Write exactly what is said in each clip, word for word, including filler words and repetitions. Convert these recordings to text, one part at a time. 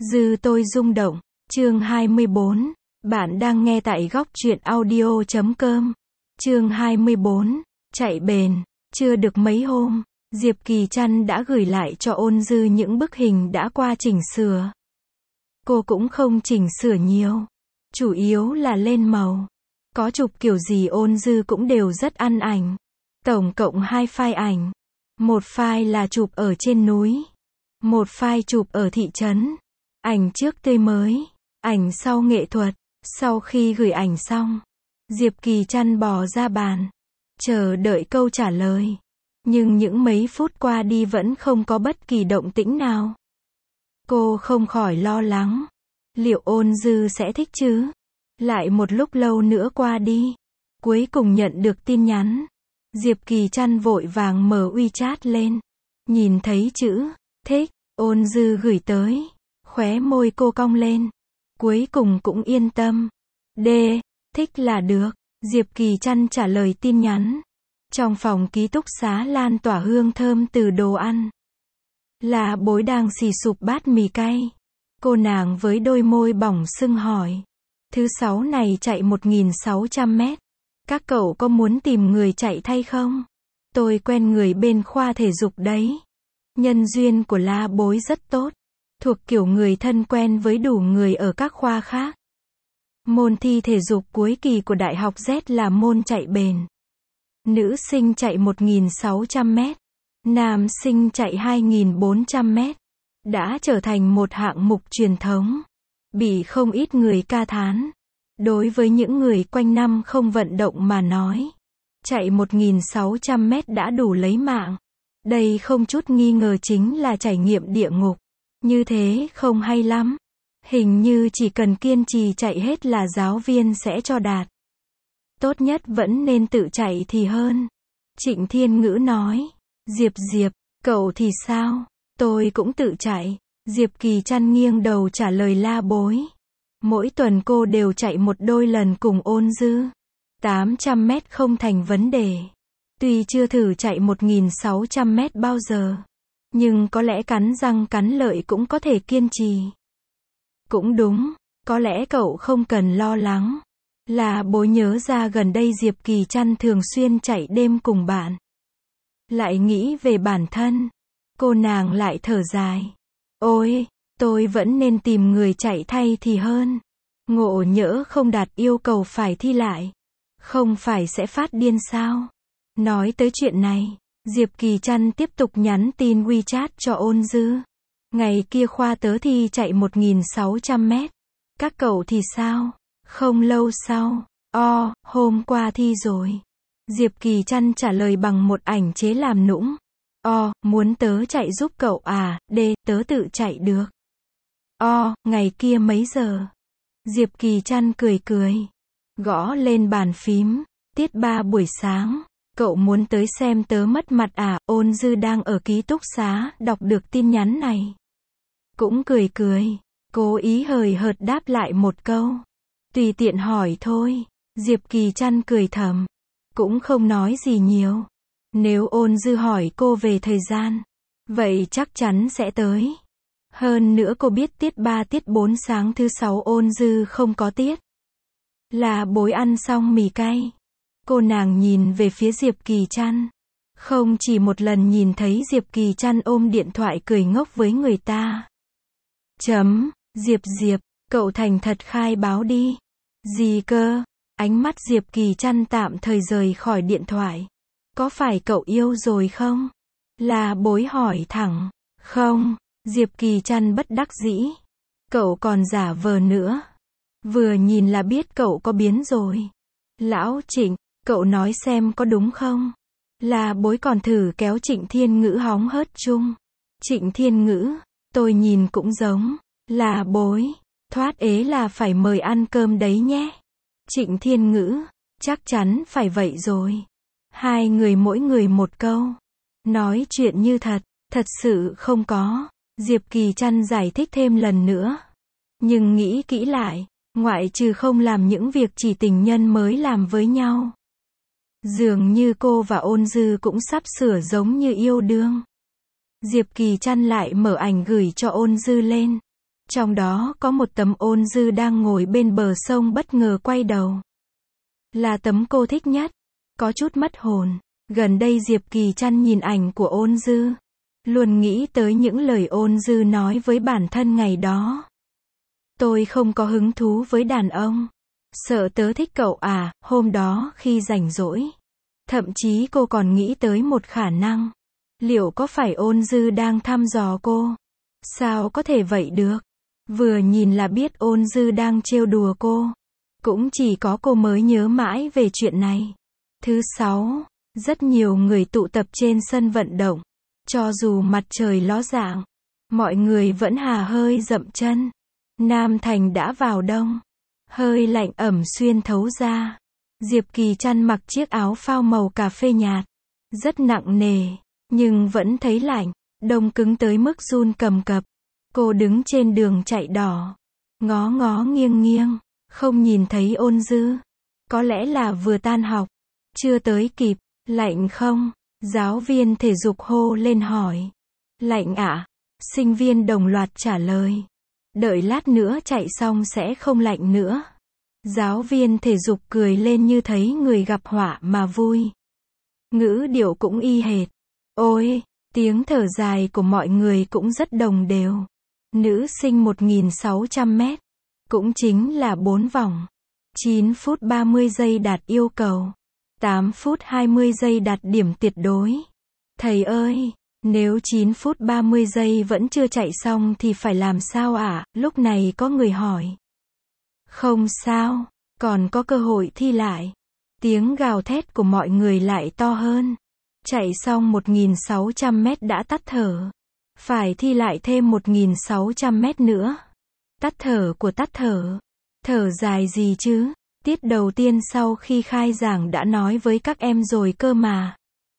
Dư tôi rung động. Chương hai mươi bốn. Bạn đang nghe tại góc truyện audio chấm com. Chương hai mươi bốn. Chạy bền. Chưa được mấy hôm, Diệp Kỳ Trăn đã gửi lại cho Ôn Dư những bức hình đã qua chỉnh sửa. Cô cũng không chỉnh sửa nhiều, chủ yếu là lên màu. Có chụp kiểu gì Ôn Dư cũng đều rất ăn ảnh. Tổng cộng hai file ảnh. Một file là chụp ở trên núi. Một file chụp ở thị trấn. Ảnh trước tươi mới, ảnh sau nghệ thuật. Sau khi gửi ảnh xong, Diệp Kỳ Trăn bò ra bàn, chờ đợi câu trả lời. Nhưng những mấy phút qua đi vẫn không có bất kỳ động tĩnh nào. Cô không khỏi lo lắng. Liệu Ôn Dư sẽ thích chứ? Lại một lúc lâu nữa qua đi, cuối cùng nhận được tin nhắn. Diệp Kỳ Trăn vội vàng mở WeChat lên. Nhìn thấy chữ thích, Ôn Dư gửi tới. Khóe môi cô cong lên. Cuối cùng cũng yên tâm. D. Thích là được. Diệp Kỳ Trăn trả lời tin nhắn. Trong phòng ký túc xá lan tỏa hương thơm từ đồ ăn. Là Bối đang xì sụp bát mì cay. Cô nàng với đôi môi bỏng sưng hỏi. Thứ sáu này chạy một nghìn sáu trăm mét. Các cậu có muốn tìm người chạy thay không? Tôi quen người bên khoa thể dục đấy. Nhân duyên của La Bối rất tốt. Thuộc kiểu người thân quen với đủ người ở các khoa khác. Môn thi thể dục cuối kỳ của Đại học Z là môn chạy bền. Nữ sinh chạy một nghìn sáu trăm mét. Nam sinh chạy hai nghìn bốn trăm mét. Đã trở thành một hạng mục truyền thống. Bị không ít người ca thán. Đối với những người quanh năm không vận động mà nói, chạy một nghìn sáu trăm mét đã đủ lấy mạng. Đây không chút nghi ngờ chính là trải nghiệm địa ngục. Như thế không hay lắm. Hình như chỉ cần kiên trì chạy hết là giáo viên sẽ cho đạt. Tốt nhất vẫn nên tự chạy thì hơn. Trịnh Thiên Ngữ nói. Diệp Diệp, cậu thì sao? Tôi cũng tự chạy. Diệp Kỳ Trăn nghiêng đầu trả lời La Bối. Mỗi tuần cô đều chạy một đôi lần cùng Ôn Dư. tám trăm mét không thành vấn đề. Tuy chưa thử chạy một nghìn sáu trăm mét bao giờ, nhưng có lẽ cắn răng cắn lợi cũng có thể kiên trì. Cũng đúng, có lẽ cậu không cần lo lắng. Là Bối nhớ ra gần đây Diệp Kỳ Trăn thường xuyên chạy đêm cùng bạn. Lại nghĩ về bản thân. Cô nàng lại thở dài. Ôi, tôi vẫn nên tìm người chạy thay thì hơn. Ngộ nhỡ không đạt yêu cầu phải thi lại. Không phải sẽ phát điên sao? Nói tới chuyện này, Diệp Kỳ Trăn tiếp tục nhắn tin WeChat cho Ôn Dư. Ngày kia khoa tớ thi chạy một nghìn sáu trăm mét. Các cậu thì sao? Không lâu sau, o, hôm qua thi rồi. Diệp Kỳ Trăn trả lời bằng một ảnh chế làm nũng. O, muốn tớ chạy giúp cậu à? D, tớ tự chạy được. O, ngày kia mấy giờ? Diệp Kỳ Trăn cười cười. Gõ lên bàn phím. Tiết ba buổi sáng. Cậu muốn tới xem tớ mất mặt à? Ôn Dư đang ở ký túc xá, đọc được tin nhắn này. Cũng cười cười. Cố ý hời hợt đáp lại một câu. Tùy tiện hỏi thôi. Diệp Kỳ Trăn cười thầm. Cũng không nói gì nhiều. Nếu Ôn Dư hỏi cô về thời gian, vậy chắc chắn sẽ tới. Hơn nữa cô biết tiết ba tiết bốn sáng thứ sáu Ôn Dư không có tiết. Là Bối ăn xong mì cay. Cô nàng nhìn về phía Diệp Kỳ Trăn. Không chỉ một lần nhìn thấy Diệp Kỳ Trăn ôm điện thoại cười ngốc với người ta. Chấm, Diệp Diệp, cậu thành thật khai báo đi. Gì cơ? Ánh mắt Diệp Kỳ Trăn tạm thời rời khỏi điện thoại. Có phải cậu yêu rồi không? Là Bối hỏi thẳng. Không, Diệp Kỳ Trăn bất đắc dĩ. Cậu còn giả vờ nữa. Vừa nhìn là biết cậu có biến rồi. Lão Trịnh, cậu nói xem có đúng không? Là Bối còn thử kéo Trịnh Thiên Ngữ hóng hớt chung. Trịnh Thiên Ngữ, tôi nhìn cũng giống. Là Bối, thoát ế là phải mời ăn cơm đấy nhé. Trịnh Thiên Ngữ, chắc chắn phải vậy rồi. Hai người mỗi người một câu. Nói chuyện như thật, thật sự không có. Diệp Kỳ Trăn giải thích thêm lần nữa. Nhưng nghĩ kỹ lại, ngoại trừ không làm những việc chỉ tình nhân mới làm với nhau. Dường như cô và Ôn Dư cũng sắp sửa giống như yêu đương. Diệp Kỳ Trăn lại mở ảnh gửi cho Ôn Dư lên. Trong đó có một tấm Ôn Dư đang ngồi bên bờ sông bất ngờ quay đầu. Là tấm cô thích nhất. Có chút mất hồn. Gần đây Diệp Kỳ Trăn nhìn ảnh của Ôn Dư. Luôn nghĩ tới những lời Ôn Dư nói với bản thân ngày đó. Tôi không có hứng thú với đàn ông. Sợ tớ thích cậu à, hôm đó khi rảnh rỗi. Thậm chí cô còn nghĩ tới một khả năng. Liệu có phải Ôn Dư đang thăm dò cô? Sao có thể vậy được? Vừa nhìn là biết Ôn Dư đang trêu đùa cô. Cũng chỉ có cô mới nhớ mãi về chuyện này. Thứ sáu, rất nhiều người tụ tập trên sân vận động. Cho dù mặt trời ló dạng, mọi người vẫn hà hơi dậm chân. Nam Thành đã vào đông. Hơi lạnh ẩm xuyên thấu ra. Diệp Kỳ Trăn mặc chiếc áo phao màu cà phê nhạt. Rất nặng nề, nhưng vẫn thấy lạnh. Đông cứng tới mức run cầm cập. Cô đứng trên đường chạy đỏ. Ngó ngó nghiêng nghiêng. Không nhìn thấy Ôn Dư. Có lẽ là vừa tan học. Chưa tới kịp. Lạnh không? Giáo viên thể dục hô lên hỏi. Lạnh ạ. Sinh viên đồng loạt trả lời. Đợi lát nữa chạy xong sẽ không lạnh nữa. Giáo viên thể dục cười lên như thấy người gặp họa mà vui. Ngữ điệu cũng y hệt. Ôi, tiếng thở dài của mọi người cũng rất đồng đều. Nữ sinh một nghìn sáu trăm mét. Cũng chính là bốn vòng. chín phút ba mươi giây đạt yêu cầu. tám phút hai mươi giây đạt điểm tuyệt đối. Thầy ơi, nếu chín phút ba mươi giây vẫn chưa chạy xong thì phải làm sao ạ? À? Lúc này có người hỏi. Không sao, còn có cơ hội thi lại. Tiếng gào thét của mọi người lại to hơn. Chạy xong một nghìn sáu trăm mét đã tắt thở. Phải thi lại thêm một nghìn sáu trăm mét nữa. Tắt thở của tắt thở. Thở dài gì chứ? Tiết đầu tiên sau khi khai giảng đã nói với các em rồi cơ mà.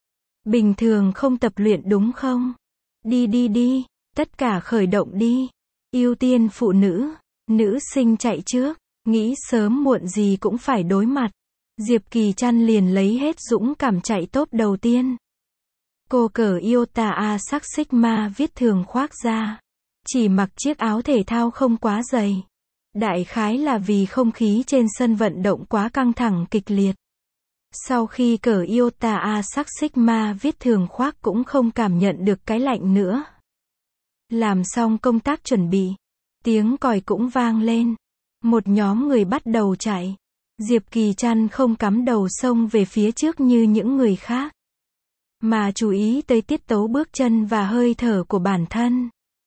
Bình thường không tập luyện đúng không? Đi đi đi, tất cả khởi động đi. Ưu tiên phụ nữ, nữ sinh chạy trước, nghĩ sớm muộn gì cũng phải đối mặt. Diệp Kỳ Trăn liền lấy hết dũng cảm chạy top đầu tiên. Cô cởi Iota A sắc Sigma viết thường khoác ra. Chỉ mặc chiếc áo thể thao không quá dày. Đại khái là vì không khí trên sân vận động quá căng thẳng kịch liệt. Sau khi cởi Iota A sắc Sigma viết thường khoác cũng không cảm nhận được cái lạnh nữa. Làm xong công tác chuẩn bị. Tiếng còi cũng vang lên. Một nhóm người bắt đầu chạy. Diệp Kỳ Trăn không cắm đầu xông về phía trước như những người khác. Mà chú ý tới tiết tấu bước chân và hơi thở của bản thân.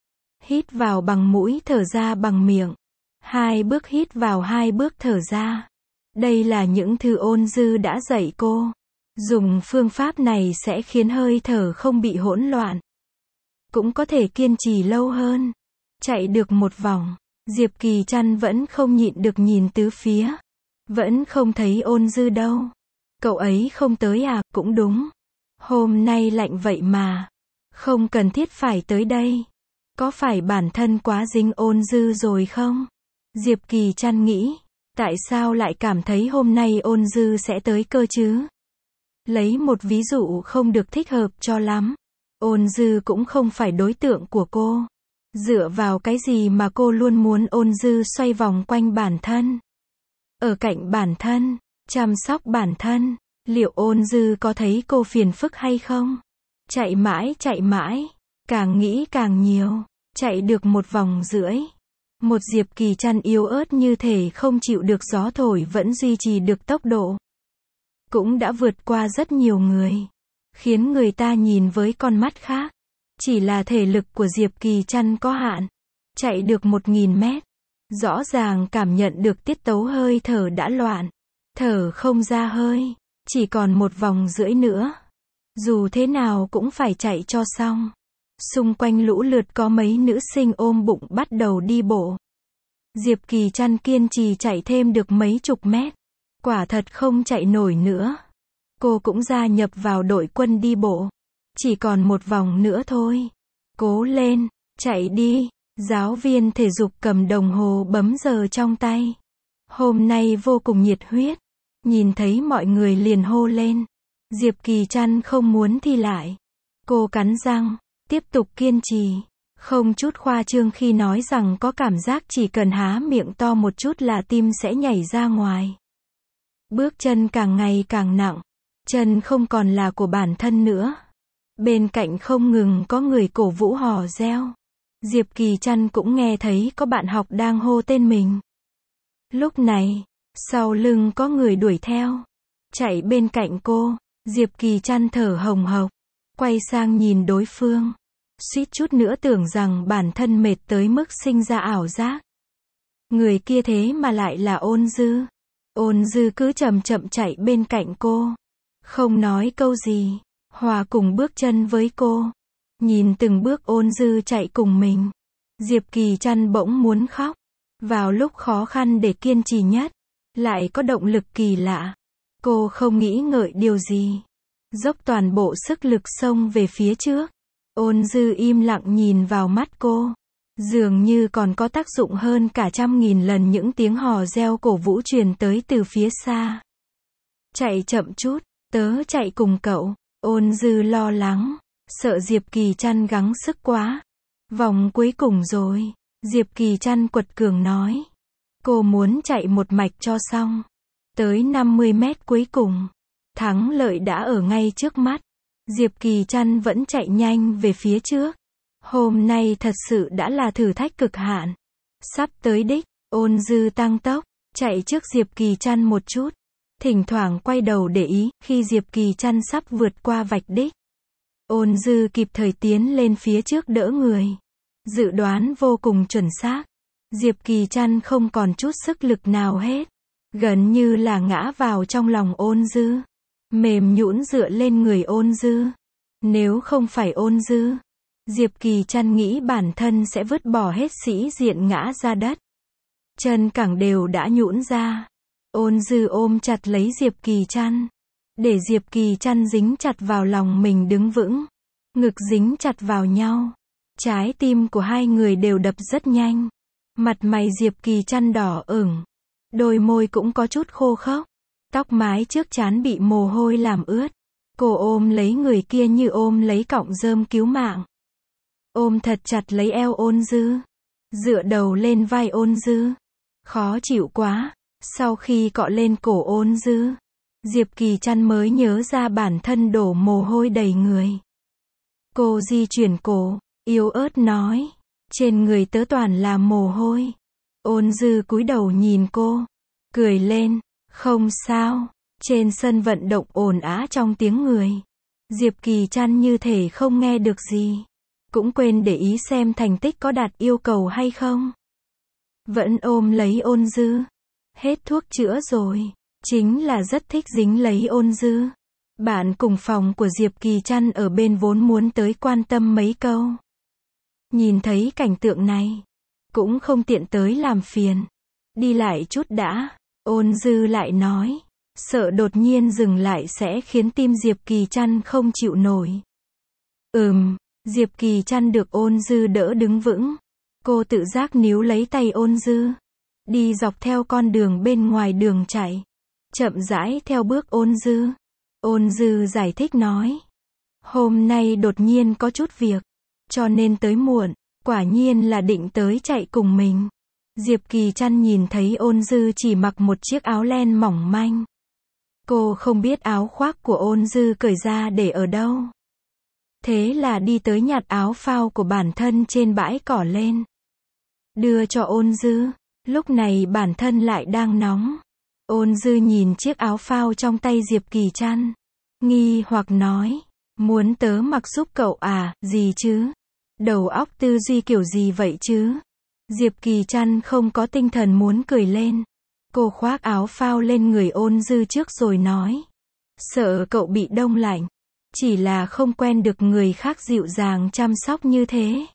Hít vào bằng mũi, thở ra bằng miệng. Hai bước hít vào, hai bước thở ra. Đây là những thứ Ôn Dư đã dạy cô. Dùng phương pháp này sẽ khiến hơi thở không bị hỗn loạn. Cũng có thể kiên trì lâu hơn. Chạy được một vòng, Diệp Kỳ Trăn vẫn không nhịn được nhìn tứ phía. Vẫn không thấy Ôn Dư đâu. Cậu ấy không tới à? Cũng đúng. Hôm nay lạnh vậy mà. Không cần thiết phải tới đây. Có phải bản thân quá dính Ôn Dư rồi không? Diệp Kỳ Trăn nghĩ. Tại sao lại cảm thấy hôm nay Ôn Dư sẽ tới cơ chứ? Lấy một ví dụ không được thích hợp cho lắm. Ôn Dư cũng không phải đối tượng của cô. Dựa vào cái gì mà cô luôn muốn Ôn Dư xoay vòng quanh bản thân? Ở cạnh bản thân, chăm sóc bản thân. Liệu Ôn Dư có thấy cô phiền phức hay không? Chạy mãi chạy mãi. Càng nghĩ càng nhiều. Chạy được một vòng rưỡi. Một Diệp Kỳ Trăn yếu ớt như thể không chịu được gió thổi vẫn duy trì được tốc độ. Cũng đã vượt qua rất nhiều người. Khiến người ta nhìn với con mắt khác. Chỉ là thể lực của Diệp Kỳ Trăn có hạn. Chạy được một nghìn mét. Rõ ràng cảm nhận được tiết tấu hơi thở đã loạn. Thở không ra hơi. Chỉ còn một vòng rưỡi nữa. Dù thế nào cũng phải chạy cho xong. Xung quanh lũ lượt có mấy nữ sinh ôm bụng bắt đầu đi bộ. Diệp Kỳ Trăn kiên trì chạy thêm được mấy chục mét. Quả thật không chạy nổi nữa. Cô cũng gia nhập vào đội quân đi bộ. Chỉ còn một vòng nữa thôi. Cố lên, chạy đi. Giáo viên thể dục cầm đồng hồ bấm giờ trong tay. Hôm nay vô cùng nhiệt huyết. Nhìn thấy mọi người liền hô lên. Diệp Kỳ Trăn không muốn thi lại. Cô cắn răng, tiếp tục kiên trì. Không chút khoa trương khi nói rằng có cảm giác chỉ cần há miệng to một chút là tim sẽ nhảy ra ngoài. Bước chân càng ngày càng nặng. Chân không còn là của bản thân nữa. Bên cạnh không ngừng có người cổ vũ hò reo. Diệp Kỳ Trăn cũng nghe thấy có bạn học đang hô tên mình. Lúc này, sau lưng có người đuổi theo. Chạy bên cạnh cô, Diệp Kỳ Trăn thở hồng hộc. Quay sang nhìn đối phương. Suýt chút nữa tưởng rằng bản thân mệt tới mức sinh ra ảo giác. Người kia thế mà lại là Ôn Dư. Ôn Dư cứ chậm chậm chạy bên cạnh cô. Không nói câu gì. Hòa cùng bước chân với cô. Nhìn từng bước Ôn Dư chạy cùng mình. Diệp Kỳ Trăn bỗng muốn khóc. Vào lúc khó khăn để kiên trì nhất. Lại có động lực kỳ lạ. Cô không nghĩ ngợi điều gì. Dốc toàn bộ sức lực xông về phía trước. Ôn Dư im lặng nhìn vào mắt cô. Dường như còn có tác dụng hơn cả trăm nghìn lần những tiếng hò reo cổ vũ truyền tới từ phía xa. Chạy chậm chút, tớ chạy cùng cậu. Ôn Dư lo lắng, sợ Diệp Kỳ Trăn gắng sức quá. Vòng cuối cùng rồi, Diệp Kỳ Trăn quật cường nói. Cô muốn chạy một mạch cho xong. Tới năm mươi mét cuối cùng, thắng lợi đã ở ngay trước mắt. Diệp Kỳ Trăn vẫn chạy nhanh về phía trước. Hôm nay thật sự đã là thử thách cực hạn. Sắp tới đích, Ôn Dư tăng tốc, chạy trước Diệp Kỳ Trăn một chút. Thỉnh thoảng quay đầu để ý, khi Diệp Kỳ Trăn sắp vượt qua vạch đích. Ôn Dư kịp thời tiến lên phía trước đỡ người. Dự đoán vô cùng chuẩn xác. Diệp Kỳ Trăn không còn chút sức lực nào hết. Gần như là ngã vào trong lòng Ôn Dư. Mềm nhũn dựa lên người Ôn Dư. Nếu không phải Ôn Dư, Diệp Kỳ Trăn nghĩ bản thân sẽ vứt bỏ hết sĩ diện ngã ra đất. Chân cẳng đều đã nhũn ra. Ôn Dư ôm chặt lấy Diệp Kỳ Trăn. Để Diệp Kỳ Trăn dính chặt vào lòng mình đứng vững. Ngực dính chặt vào nhau. Trái tim của hai người đều đập rất nhanh. Mặt mày Diệp Kỳ Trăn đỏ ửng. Đôi môi cũng có chút khô khốc. Tóc mái trước trán bị mồ hôi làm ướt. Cô ôm lấy người kia như ôm lấy cọng rơm cứu mạng. Ôm thật chặt lấy eo Ôn Dư. Dựa đầu lên vai Ôn Dư. Khó chịu quá. Sau khi cọ lên cổ Ôn Dư, Diệp Kỳ Trăn mới nhớ ra bản thân đổ mồ hôi đầy người. Cô di chuyển cổ, yếu ớt nói. Trên người tớ toàn là mồ hôi. Ôn Dư cúi đầu nhìn cô. Cười lên. Không sao. Trên sân vận động ồn ào trong tiếng người. Diệp Kỳ Trăn như thể không nghe được gì. Cũng quên để ý xem thành tích có đạt yêu cầu hay không. Vẫn ôm lấy Ôn Dư. Hết thuốc chữa rồi. Chính là rất thích dính lấy Ôn Dư. Bạn cùng phòng của Diệp Kỳ Trăn ở bên vốn muốn tới quan tâm mấy câu. Nhìn thấy cảnh tượng này. Cũng không tiện tới làm phiền. Đi lại chút đã. Ôn Dư lại nói. Sợ đột nhiên dừng lại sẽ khiến tim Diệp Kỳ Trăn không chịu nổi. Ừm. Diệp Kỳ Trăn được Ôn Dư đỡ đứng vững. Cô tự giác níu lấy tay Ôn Dư. Đi dọc theo con đường bên ngoài đường chạy. Chậm rãi theo bước Ôn Dư. Ôn Dư giải thích nói. Hôm nay đột nhiên có chút việc. Cho nên tới muộn. Quả nhiên là định tới chạy cùng mình. Diệp Kỳ Trăn nhìn thấy Ôn Dư chỉ mặc một chiếc áo len mỏng manh. Cô không biết áo khoác của Ôn Dư cởi ra để ở đâu. Thế là đi tới nhặt áo phao của bản thân trên bãi cỏ lên. Đưa cho Ôn Dư. Lúc này bản thân lại đang nóng. Ôn Dư nhìn chiếc áo phao trong tay Diệp Kỳ Trăn. Nghi hoặc nói. Muốn tớ mặc giúp cậu à, gì chứ? Đầu óc tư duy kiểu gì vậy chứ? Diệp Kỳ Trăn không có tinh thần muốn cười lên. Cô khoác áo phao lên người Ôn Dư trước rồi nói. Sợ cậu bị đông lạnh. Chỉ là không quen được người khác dịu dàng chăm sóc như thế.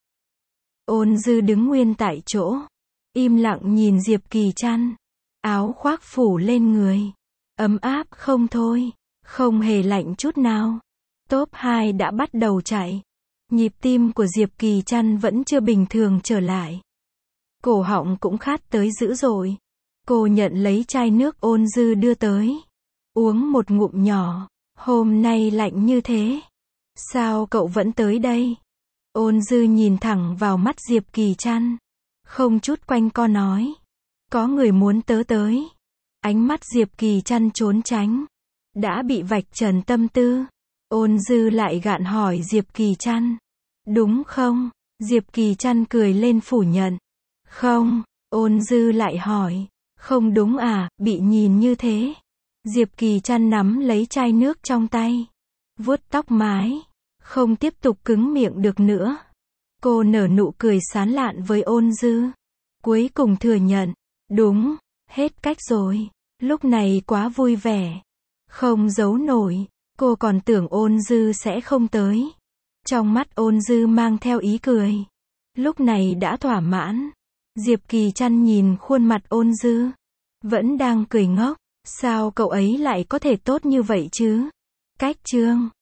Ôn Dư đứng nguyên tại chỗ. Im lặng nhìn Diệp Kỳ Trăn. Áo khoác phủ lên người. Ấm áp không thôi. Không hề lạnh chút nào. Top hai đã bắt đầu chạy. Nhịp tim của Diệp Kỳ Trăn vẫn chưa bình thường trở lại. Cổ họng cũng khát tới dữ dội. Cô nhận lấy chai nước Ôn Dư đưa tới. Uống một ngụm nhỏ. Hôm nay lạnh như thế. Sao cậu vẫn tới đây? Ôn Dư nhìn thẳng vào mắt Diệp Kỳ Trăn. Không chút quanh co nói. Có người muốn tớ tới. Ánh mắt Diệp Kỳ Trăn trốn tránh. Đã bị vạch trần tâm tư. Ôn Dư lại gạn hỏi Diệp Kỳ Trăn. Đúng không? Diệp Kỳ Trăn cười lên phủ nhận. Không. Ôn Dư lại hỏi. Không đúng à, bị nhìn như thế. Diệp Kỳ Trăn nắm lấy chai nước trong tay. Vuốt tóc mái. Không tiếp tục cứng miệng được nữa. Cô nở nụ cười sán lạn với Ôn Dư. Cuối cùng thừa nhận. Đúng, hết cách rồi. Lúc này quá vui vẻ. Không giấu nổi. Cô còn tưởng Ôn Dư sẽ không tới. Trong mắt Ôn Dư mang theo ý cười. Lúc này đã thỏa mãn. Diệp Kỳ Trăn nhìn khuôn mặt Ôn Dư. Vẫn đang cười ngốc. Sao cậu ấy lại có thể tốt như vậy chứ? Cách chương